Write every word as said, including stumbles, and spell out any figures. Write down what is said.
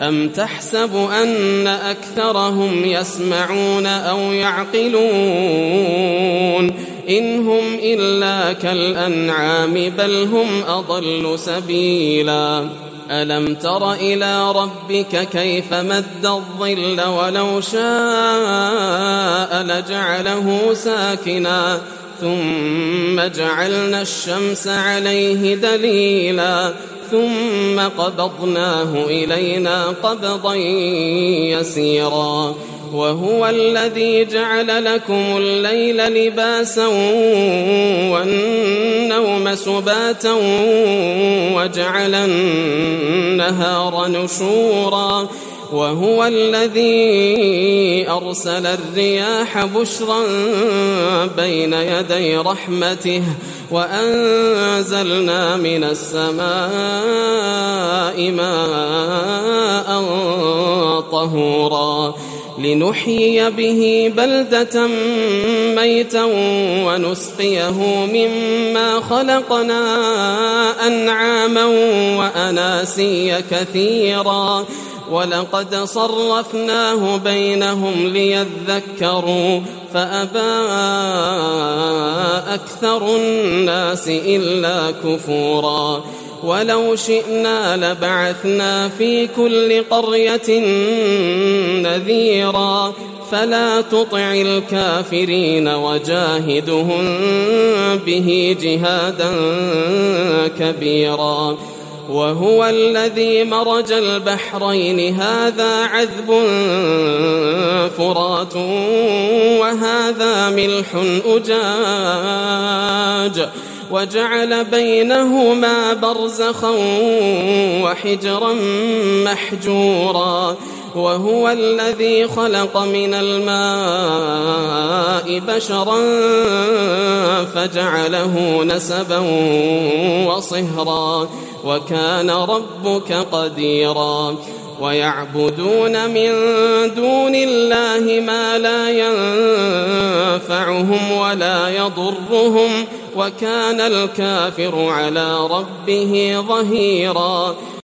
أم تحسب أن أكثرهم يسمعون أو يعقلون إن هم إلا كالأنعام بل هم أضل سبيلا ألم تر إلى ربك كيف مد الظل ولو شاء لجعله ساكنا ثم جعلنا الشمس عليه دليلا ثم قبضناه إلينا قبضا يسيرا وهو الذي جعل لكم الليل لباسا والنوم سباتا وجعل النهار نشورا وهو الذي أرسل الرياح بشرا بين يدي رحمته وأنزلنا من السماء ماء طهورا لنحيي به بلدة ميتا ونسقيه مما خلقنا أنعاما وأناسيا كثيرا ولقد صرفناه بينهم ليذكروا فأبى أكثر الناس إلا كفورا ولو شئنا لبعثنا في كل قرية نذيرا فلا تطع الكافرين وجاهدهم به جهادا كبيرا وهو الذي مرج البحرين هذا عذب فرات وهذا ملح أجاج وجعل بينهما برزخا وحجرا محجورا وهو الذي خلق من الماء بشرا فجعله نسبا وصهرا وكان ربك قديرا ويعبدون من دون الله ما لا ينفعهم ولا يضرهم وكان الكافر على ربه ظهيرا